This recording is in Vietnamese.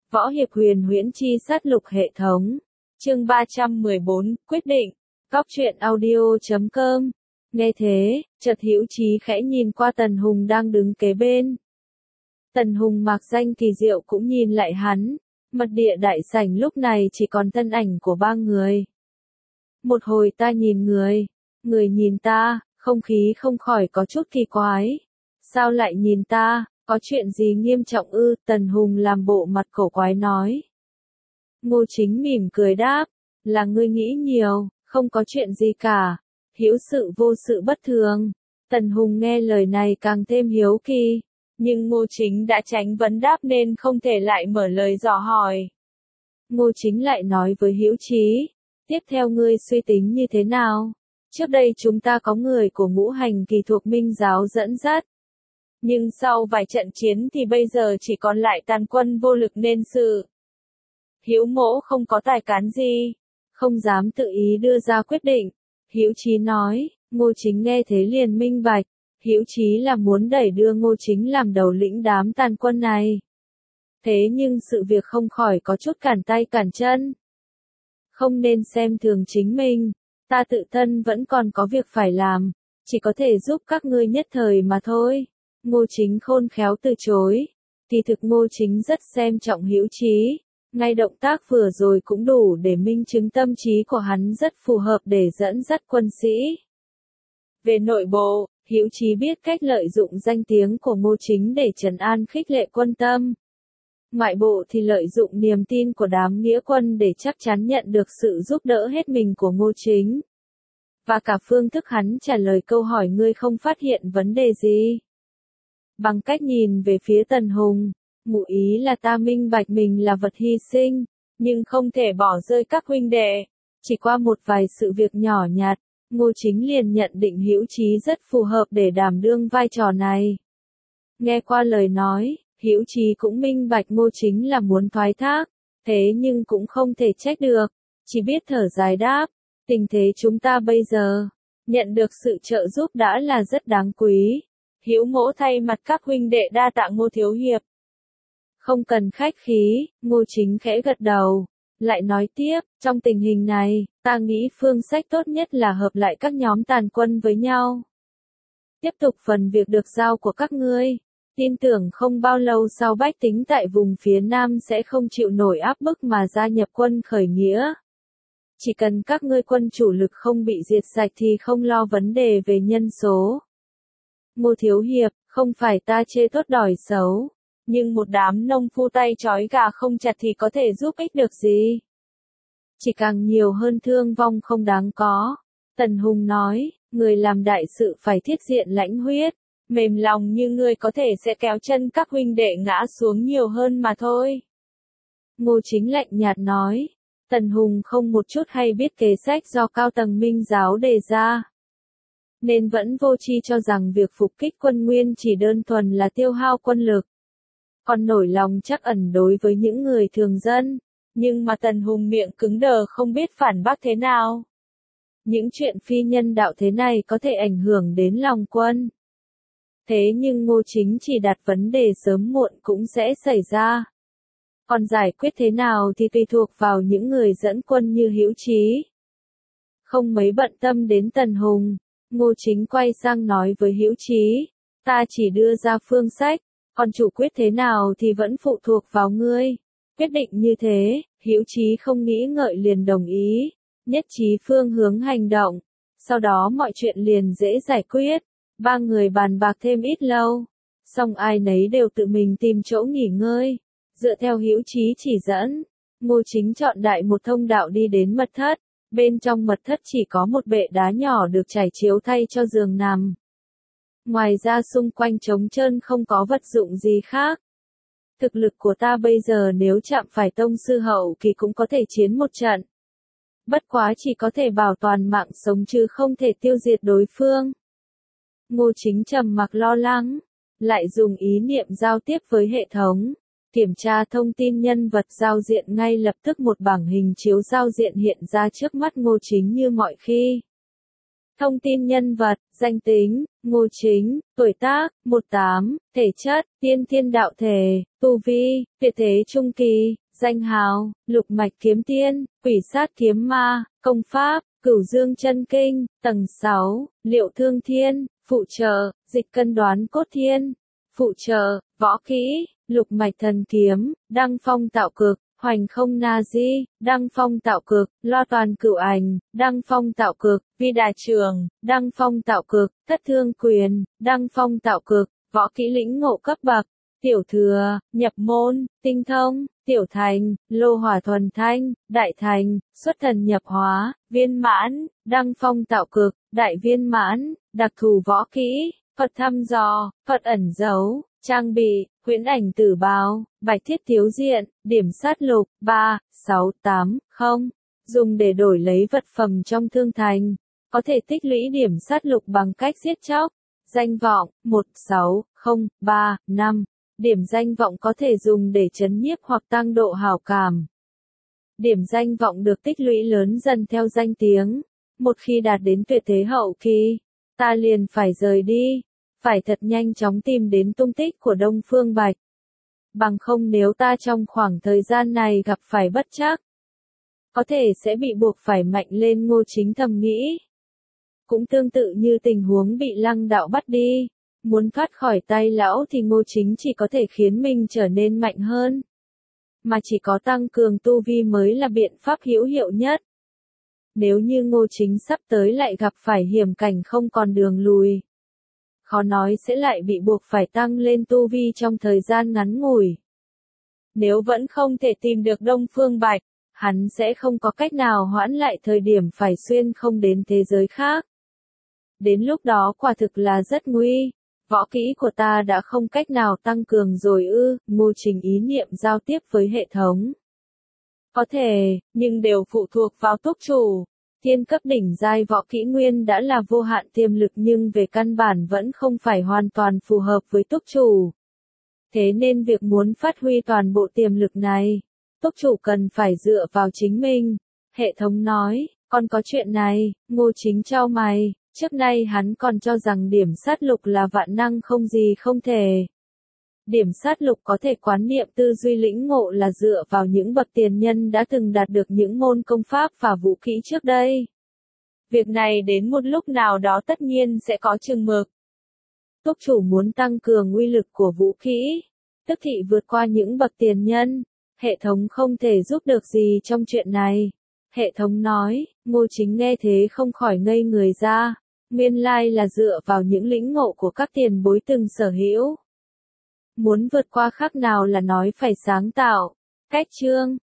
Võ hiệp huyền huyễn chi sát lục hệ thống. Chương 314, quyết định. Cóc truyện audio.com. Nghe thế, chợt Hữu Chí khẽ nhìn qua Tần Hùng đang đứng kế bên. Tần Hùng mặc danh kỳ diệu cũng nhìn lại hắn. Mật địa đại sảnh lúc này chỉ còn thân ảnh của ba người. Một hồi ta nhìn người nhìn ta, không khí không khỏi có chút kỳ quái. Sao lại nhìn ta, có chuyện gì nghiêm trọng ư? Tần Hùng làm bộ mặt cổ quái nói. Ngô Chính mỉm cười đáp, là ngươi nghĩ nhiều, không có chuyện gì cả. Hữu sự vô sự bất thường. Tần Hùng nghe lời này càng thêm hiếu kỳ, nhưng Ngô Chính đã tránh vấn đáp nên không thể lại mở lời dò hỏi. Ngô Chính lại nói với Hữu Chí, tiếp theo ngươi suy tính như thế nào? Trước đây chúng ta có người của ngũ hành kỳ thuộc Minh giáo dẫn dắt. Nhưng sau vài trận chiến thì bây giờ chỉ còn lại tàn quân vô lực nên sự. Hữu mỗ không có tài cán gì, không dám tự ý đưa ra quyết định. Hữu Chí nói. Ngô Chính nghe thế liền minh bạch, Hữu Chí là muốn đẩy đưa Ngô Chính làm đầu lĩnh đám tàn quân này. Thế nhưng sự việc không khỏi có chút cản tay cản chân. Không nên xem thường chính mình, ta tự thân vẫn còn có việc phải làm, chỉ có thể giúp các ngươi nhất thời mà thôi. Ngô Chính khôn khéo từ chối. Kỳ thực Ngô Chính rất xem trọng Hữu Chí, ngay động tác vừa rồi cũng đủ để minh chứng tâm trí của hắn rất phù hợp để dẫn dắt quân sĩ. Về nội bộ, Hữu Chí biết cách lợi dụng danh tiếng của Ngô Chính để trấn an khích lệ quân tâm. Ngoại bộ thì lợi dụng niềm tin của đám nghĩa quân để chắc chắn nhận được sự giúp đỡ hết mình của Ngô Chính. Và cả phương thức hắn trả lời câu hỏi ngươi không phát hiện vấn đề gì. Bằng cách nhìn về phía Tần Hùng, ngụ ý là ta minh bạch mình là vật hy sinh, nhưng không thể bỏ rơi các huynh đệ. Chỉ qua một vài sự việc nhỏ nhặt, Ngô Chính liền nhận định Hữu Chí rất phù hợp để đảm đương vai trò này. Nghe qua lời nói, Hữu Chí cũng minh bạch Ngô Chính là muốn thoái thác, thế nhưng cũng không thể trách được, chỉ biết thở dài đáp, tình thế chúng ta bây giờ, nhận được sự trợ giúp đã là rất đáng quý. Hữu mỗ thay mặt các huynh đệ đa tạ Ngô thiếu hiệp. Không cần khách khí, Ngô Chính khẽ gật đầu, lại nói tiếp, trong tình hình này, ta nghĩ phương sách tốt nhất là hợp lại các nhóm tàn quân với nhau. Tiếp tục phần việc được giao của các ngươi. Tin tưởng không bao lâu sau bách tính tại vùng phía Nam sẽ không chịu nổi áp bức mà gia nhập quân khởi nghĩa. Chỉ cần các ngươi quân chủ lực không bị diệt sạch thì không lo vấn đề về nhân số. Ngô thiếu hiệp, không phải ta chê tốt đòi xấu, nhưng một đám nông phu tay trói gà không chặt thì có thể giúp ích được gì. Chỉ càng nhiều hơn thương vong không đáng có. Tần Hùng nói, người làm đại sự phải thiết diện lãnh huyết. Mềm lòng như ngươi có thể sẽ kéo chân các huynh đệ ngã xuống nhiều hơn mà thôi. Ngô Chính lạnh nhạt nói, Tần Hùng không một chút hay biết kế sách do cao tầng Minh giáo đề ra. Nên vẫn vô tri cho rằng việc phục kích quân Nguyên chỉ đơn thuần là tiêu hao quân lực. Còn nổi lòng trắc ẩn đối với những người thường dân, nhưng mà Tần Hùng miệng cứng đờ không biết phản bác thế nào. Những chuyện phi nhân đạo thế này có thể ảnh hưởng đến lòng quân. Thế nhưng Ngô Chính chỉ đặt vấn đề sớm muộn cũng sẽ xảy ra. Còn giải quyết thế nào thì tùy thuộc vào những người dẫn quân như Hữu Chí. Không mấy bận tâm đến Tần Hùng, Ngô Chính quay sang nói với Hữu Chí, ta chỉ đưa ra phương sách, còn chủ quyết thế nào thì vẫn phụ thuộc vào ngươi. Quyết định như thế, Hữu Chí không nghĩ ngợi liền đồng ý, nhất trí phương hướng hành động, sau đó mọi chuyện liền dễ giải quyết. Ba người bàn bạc thêm ít lâu, xong ai nấy đều tự mình tìm chỗ nghỉ ngơi. Dựa theo Hữu Chí chỉ dẫn, Ngô Chính chọn đại một thông đạo đi đến mật thất. Bên trong mật thất chỉ có một bệ đá nhỏ được trải chiếu thay cho giường nằm. Ngoài ra xung quanh trống trơn không có vật dụng gì khác. Thực lực của ta bây giờ nếu chạm phải tông sư hậu kỳ cũng có thể chiến một trận. Bất quá chỉ có thể bảo toàn mạng sống chứ không thể tiêu diệt đối phương. Ngô Chính trầm mặc lo lắng, lại dùng ý niệm giao tiếp với hệ thống, kiểm tra thông tin nhân vật giao diện ngay lập tức một bảng hình chiếu giao diện hiện ra trước mắt Ngô Chính như mọi khi. Thông tin nhân vật, danh tính, Ngô Chính, tuổi tác, 18, thể chất, tiên thiên đạo thể, tu vi, tuyệt thế trung kỳ, danh hào, lục mạch kiếm tiên, quỷ sát kiếm ma, công pháp, cửu dương chân kinh, tầng 6, liệu thương thiên, phụ trợ, dịch cân đoán cốt thiên, phụ trợ, võ kỹ, lục mạch thần kiếm, đăng phong tạo cực, hoành không na di, đăng phong tạo cực, lo toàn cửu ảnh, đăng phong tạo cực, vi đà trường, đăng phong tạo cực, thất thương quyền, đăng phong tạo cực, võ kỹ lĩnh ngộ cấp bậc, tiểu thừa, nhập môn, tinh thông, tiểu thành, lô hỏa thuần thanh, đại thành, xuất thần nhập hóa, viên mãn, đăng phong tạo cực, đại viên mãn, đặc thù võ kỹ, Phật thăm dò, Phật ẩn giấu, trang bị, huyễn ảnh tử bào, bạch thiết thiếu diện, điểm sát lục, 3, 6, 8, 0. Dùng để đổi lấy vật phẩm trong thương thành. Có thể tích lũy điểm sát lục bằng cách giết chóc. Danh vọng, 1, 6, 0, 3, 5. Điểm danh vọng có thể dùng để trấn nhiếp hoặc tăng độ hảo cảm. Điểm danh vọng được tích lũy lớn dần theo danh tiếng. Một khi đạt đến tuyệt thế hậu kỳ, ta liền phải rời đi. Phải thật nhanh chóng tìm đến tung tích của Đông Phương Bạch. Bằng không nếu ta trong khoảng thời gian này gặp phải bất trắc, có thể sẽ bị buộc phải mạnh lên, Ngô Chính thầm nghĩ. Cũng tương tự như tình huống bị Lăng Đạo bắt đi. Muốn thoát khỏi tay lão thì Ngô Chính chỉ có thể khiến mình trở nên mạnh hơn. Mà chỉ có tăng cường tu vi mới là biện pháp hữu hiệu nhất. Nếu như Ngô Chính sắp tới lại gặp phải hiểm cảnh không còn đường lùi, khó nói sẽ lại bị buộc phải tăng lên tu vi trong thời gian ngắn ngủi. Nếu vẫn không thể tìm được Đông Phương Bạch, hắn sẽ không có cách nào hoãn lại thời điểm phải xuyên không đến thế giới khác. Đến lúc đó quả thực là rất nguy. Võ kỹ của ta đã không cách nào tăng cường rồi ư? Ngô Chính ý niệm giao tiếp với hệ thống. Có thể, nhưng đều phụ thuộc vào túc chủ. Thiên cấp đỉnh giai võ kỹ nguyên đã là vô hạn tiềm lực nhưng về căn bản vẫn không phải hoàn toàn phù hợp với túc chủ. Thế nên việc muốn phát huy toàn bộ tiềm lực này, túc chủ cần phải dựa vào chính mình. Hệ thống nói, còn có chuyện này, Ngô Chính chau mày, trước nay hắn còn cho rằng điểm sát lục là vạn năng không gì không thể. Điểm sát lục có thể quán niệm tư duy lĩnh ngộ là dựa vào những bậc tiền nhân đã từng đạt được những môn công pháp và vũ kỹ trước đây. Việc này đến một lúc nào đó tất nhiên sẽ có chừng mực. Túc chủ muốn tăng cường uy lực của vũ kỹ, tức thị vượt qua những bậc tiền nhân, hệ thống không thể giúp được gì trong chuyện này. Hệ thống nói, Ngô Chính nghe thế không khỏi ngây người ra, nguyên lai là dựa vào những lĩnh ngộ của các tiền bối từng sở hữu. Muốn vượt qua khác nào là nói phải sáng tạo. Cách chương